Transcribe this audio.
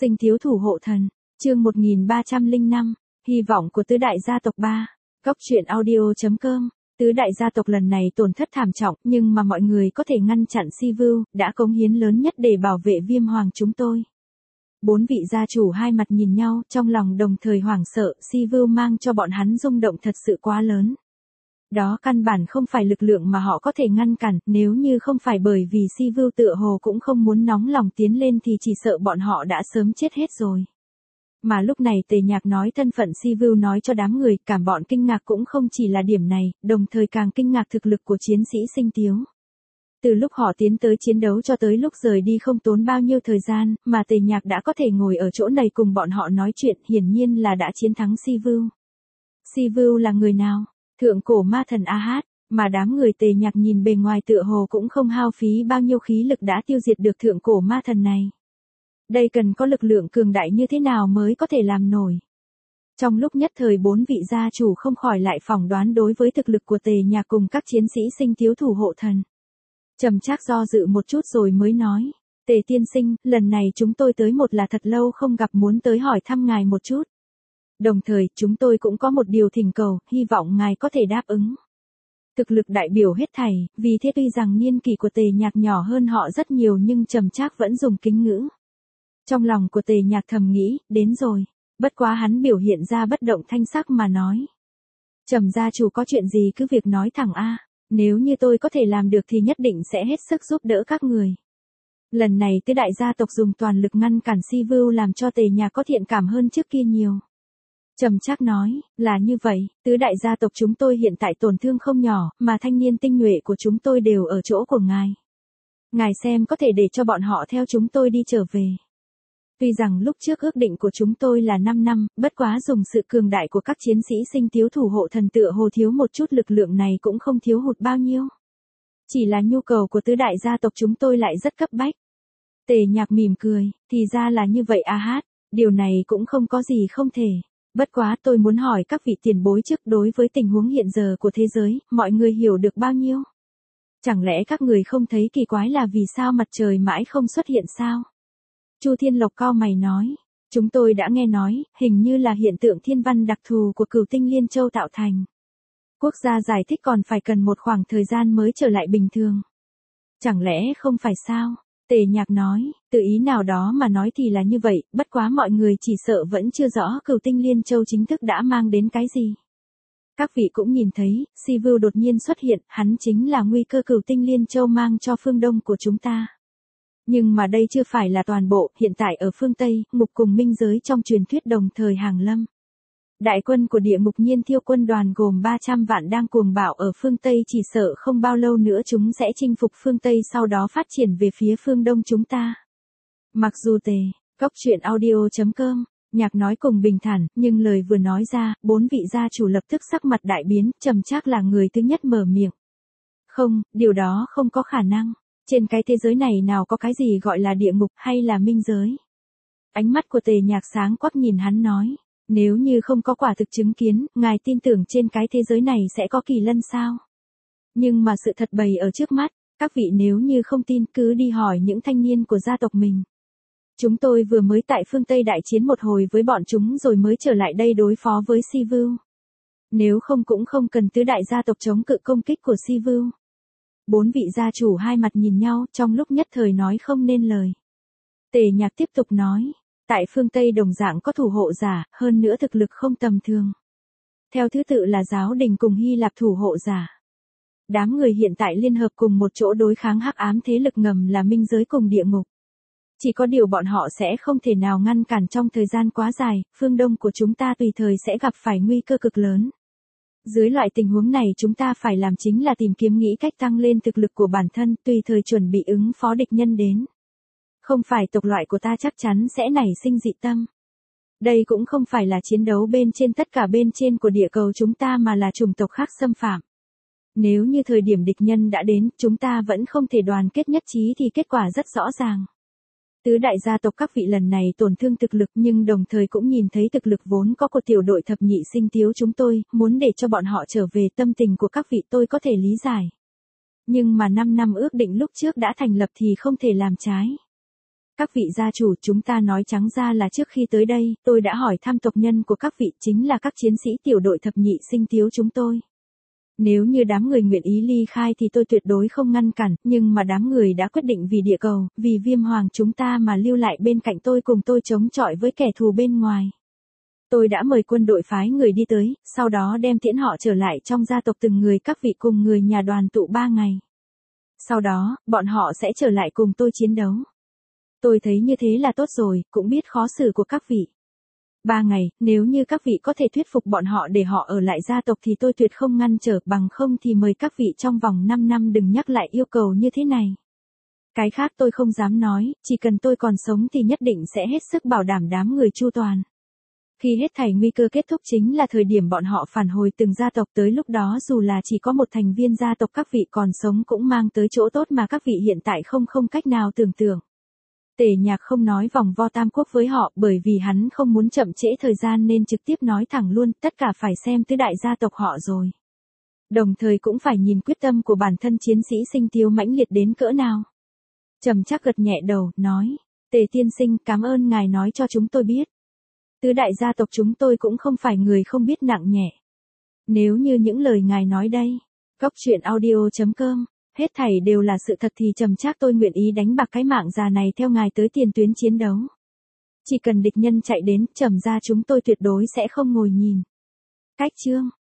Sinh thiếu thủ hộ thần, chương 1305, hy vọng của tứ đại gia tộc 3. Góc truyện audio.com. Tứ đại gia tộc lần này tổn thất thảm trọng, nhưng mà mọi người có thể ngăn chặn Sivu, đã cống hiến lớn nhất để bảo vệ Viêm Hoàng chúng tôi. 4 vị gia chủ hai mặt nhìn nhau, trong lòng đồng thời hoảng sợ, Sivu mang cho bọn hắn rung động thật sự quá lớn. Đó căn bản không phải lực lượng mà họ có thể ngăn cản, nếu như không phải bởi vì Sivu tựa hồ cũng không muốn nóng lòng tiến lên thì chỉ sợ bọn họ đã sớm chết hết rồi. Mà lúc này Tề Nhạc nói thân phận Sivu nói cho đám người, cảm bọn kinh ngạc cũng không chỉ là điểm này, đồng thời càng kinh ngạc thực lực của chiến sĩ Sinh Tiếu. Từ lúc họ tiến tới chiến đấu cho tới lúc rời đi không tốn bao nhiêu thời gian, mà Tề Nhạc đã có thể ngồi ở chỗ này cùng bọn họ nói chuyện, hiển nhiên là đã chiến thắng Sivu. Sivu là người nào? Thượng cổ ma thần A-hát, mà đám người Tề Nhạc nhìn bề ngoài tựa hồ cũng không hao phí bao nhiêu khí lực đã tiêu diệt được thượng cổ ma thần này. Đây cần có lực lượng cường đại như thế nào mới có thể làm nổi. Trong lúc nhất thời 4 vị gia chủ không khỏi lại phỏng đoán đối với thực lực của Tề Nhạc cùng các chiến sĩ Sinh thiếu thủ hộ thần. Trầm Trác do dự một chút rồi mới nói, Tề tiên sinh, lần này chúng tôi tới một là thật lâu không gặp, muốn tới hỏi thăm ngài một chút. Đồng thời, chúng tôi cũng có một điều thỉnh cầu, hy vọng ngài có thể đáp ứng. Thực lực đại biểu hết thảy, vì thế tuy rằng niên kỷ của Tề Nhạc nhỏ hơn họ rất nhiều nhưng Trầm Trác vẫn dùng kính ngữ. Trong lòng của Tề Nhạc thầm nghĩ, đến rồi. Bất quá hắn biểu hiện ra bất động thanh sắc mà nói. Trầm gia chủ có chuyện gì cứ việc nói thẳng a. Nếu như tôi có thể làm được thì nhất định sẽ hết sức giúp đỡ các người. Lần này tứ đại gia tộc dùng toàn lực ngăn cản Sivu làm cho Tề Nhạc có thiện cảm hơn trước kia nhiều. Trầm Trác nói, là như vậy, tứ đại gia tộc chúng tôi hiện tại tổn thương không nhỏ, mà thanh niên tinh nhuệ của chúng tôi đều ở chỗ của ngài. Ngài xem có thể để cho bọn họ theo chúng tôi đi trở về. Tuy rằng lúc trước ước định của chúng tôi là 5 năm, bất quá dùng sự cường đại của các chiến sĩ Sinh thiếu thủ hộ thần tựa hồ thiếu một chút lực lượng này cũng không thiếu hụt bao nhiêu. Chỉ là nhu cầu của tứ đại gia tộc chúng tôi lại rất cấp bách. Tề Nhạc mỉm cười, thì ra là như vậy A-hát, điều này cũng không có gì không thể. Bất quá tôi muốn hỏi các vị tiền bối trước đối với tình huống hiện giờ của thế giới, mọi người hiểu được bao nhiêu? Chẳng lẽ các người không thấy kỳ quái là vì sao mặt trời mãi không xuất hiện sao? Chu Thiên Lộc cau mày nói, chúng tôi đã nghe nói, hình như là hiện tượng thiên văn đặc thù của Cửu Tinh Liên Châu tạo thành. Quốc gia giải thích còn phải cần một khoảng thời gian mới trở lại bình thường. Chẳng lẽ không phải sao? Tề Nhạc nói, tự ý nào đó mà nói thì là như vậy, bất quá mọi người chỉ sợ vẫn chưa rõ Cửu Tinh Liên Châu chính thức đã mang đến cái gì. Các vị cũng nhìn thấy, Sivu đột nhiên xuất hiện, hắn chính là nguy cơ Cửu Tinh Liên Châu mang cho phương Đông của chúng ta. Nhưng mà đây chưa phải là toàn bộ, hiện tại ở phương Tây, ngục cùng minh giới trong truyền thuyết đồng thời hàng lâm. Đại quân của địa ngục Nhiên Thiêu quân đoàn gồm 300 vạn đang cuồng bạo ở phương Tây, chỉ sợ không bao lâu nữa chúng sẽ chinh phục phương Tây sau đó phát triển về phía phương Đông chúng ta. Mặc dù Góc truyện audio.com, Nhạc nói cùng bình thản, nhưng lời vừa nói ra, 4 vị gia chủ lập tức sắc mặt đại biến, Trầm Trác là người thứ nhất mở miệng. Không, điều đó không có khả năng. Trên cái thế giới này nào có cái gì gọi là địa ngục hay là minh giới? Ánh mắt của Tề Nhạc sáng quắc nhìn hắn nói, nếu như không có quả thực chứng kiến, ngài tin tưởng trên cái thế giới này sẽ có kỳ lân sao? Nhưng mà sự thật bày ở trước mắt, các vị nếu như không tin cứ đi hỏi những thanh niên của gia tộc mình. Chúng tôi vừa mới tại phương Tây đại chiến một hồi với bọn chúng rồi mới trở lại đây đối phó với Sivu. Nếu không cũng không cần tứ đại gia tộc chống cự công kích của Sivu. 4 vị gia chủ hai mặt nhìn nhau, trong lúc nhất thời nói không nên lời. Tề Nhạc tiếp tục nói, tại phương Tây đồng dạng có thủ hộ giả, hơn nữa thực lực không tầm thường. Theo thứ tự là Giáo Đình cùng Hy Lạp thủ hộ giả. Đám người hiện tại liên hợp cùng một chỗ đối kháng hắc ám thế lực ngầm là minh giới cùng địa ngục. Chỉ có điều bọn họ sẽ không thể nào ngăn cản trong thời gian quá dài, phương Đông của chúng ta tùy thời sẽ gặp phải nguy cơ cực lớn. Dưới loại tình huống này chúng ta phải làm chính là tìm kiếm nghĩ cách tăng lên thực lực của bản thân, tùy thời chuẩn bị ứng phó địch nhân đến. Không phải tộc loại của ta chắc chắn sẽ nảy sinh dị tâm. Đây cũng không phải là chiến đấu bên trên tất cả bên trên của địa cầu chúng ta mà là chủng tộc khác xâm phạm. Nếu như thời điểm địch nhân đã đến, chúng ta vẫn không thể đoàn kết nhất trí thì kết quả rất rõ ràng. Tứ đại gia tộc các vị lần này tổn thương thực lực nhưng đồng thời cũng nhìn thấy thực lực vốn có của tiểu đội thập nhị Sinh thiếu chúng tôi, muốn để cho bọn họ trở về, tâm tình của các vị tôi có thể lý giải. Nhưng mà 5 năm ước định lúc trước đã thành lập thì không thể làm trái. Các vị gia chủ, chúng ta nói trắng ra là trước khi tới đây, tôi đã hỏi thăm tộc nhân của các vị, chính là các chiến sĩ tiểu đội thập nhị sinh tiếu chúng tôi. Nếu như đám người nguyện ý ly khai thì tôi tuyệt đối không ngăn cản, nhưng mà đám người đã quyết định vì địa cầu, vì Viêm Hoàng chúng ta mà lưu lại bên cạnh tôi cùng tôi chống chọi với kẻ thù bên ngoài. Tôi đã mời quân đội phái người đi tới, sau đó đem tiễn họ trở lại trong gia tộc từng người, các vị cùng người nhà đoàn tụ 3 ngày. Sau đó, bọn họ sẽ trở lại cùng tôi chiến đấu. Tôi thấy như thế là tốt rồi, cũng biết khó xử của các vị. 3 ngày, nếu như các vị có thể thuyết phục bọn họ để họ ở lại gia tộc thì tôi tuyệt không ngăn trở, bằng không thì mời các vị trong vòng 5 năm đừng nhắc lại yêu cầu như thế này. Cái khác tôi không dám nói, chỉ cần tôi còn sống thì nhất định sẽ hết sức bảo đảm đám người chu toàn. Khi hết thảy nguy cơ kết thúc chính là thời điểm bọn họ phản hồi từng gia tộc, tới lúc đó dù là chỉ có một thành viên gia tộc các vị còn sống cũng mang tới chỗ tốt mà các vị hiện tại không cách nào tưởng tượng. Tề Nhạc không nói vòng vo tam quốc với họ bởi vì hắn không muốn chậm trễ thời gian nên trực tiếp nói thẳng luôn, tất cả phải xem tứ đại gia tộc họ rồi. Đồng thời cũng phải nhìn quyết tâm của bản thân chiến sĩ Sinh Tiếu mãnh liệt đến cỡ nào. Trầm Trác gật nhẹ đầu, nói, Tề tiên sinh, cảm ơn ngài nói cho chúng tôi biết. Tứ đại gia tộc chúng tôi cũng không phải người không biết nặng nhẹ. Nếu như những lời ngài nói đây, goctruyện.audio.com, hết thảy đều là sự thật thì Trầm Trác tôi nguyện ý đánh bạc cái mạng già này theo ngài tới tiền tuyến chiến đấu. Chỉ cần địch nhân chạy đến, Trầm gia chúng tôi tuyệt đối sẽ không ngồi nhìn. Cách chương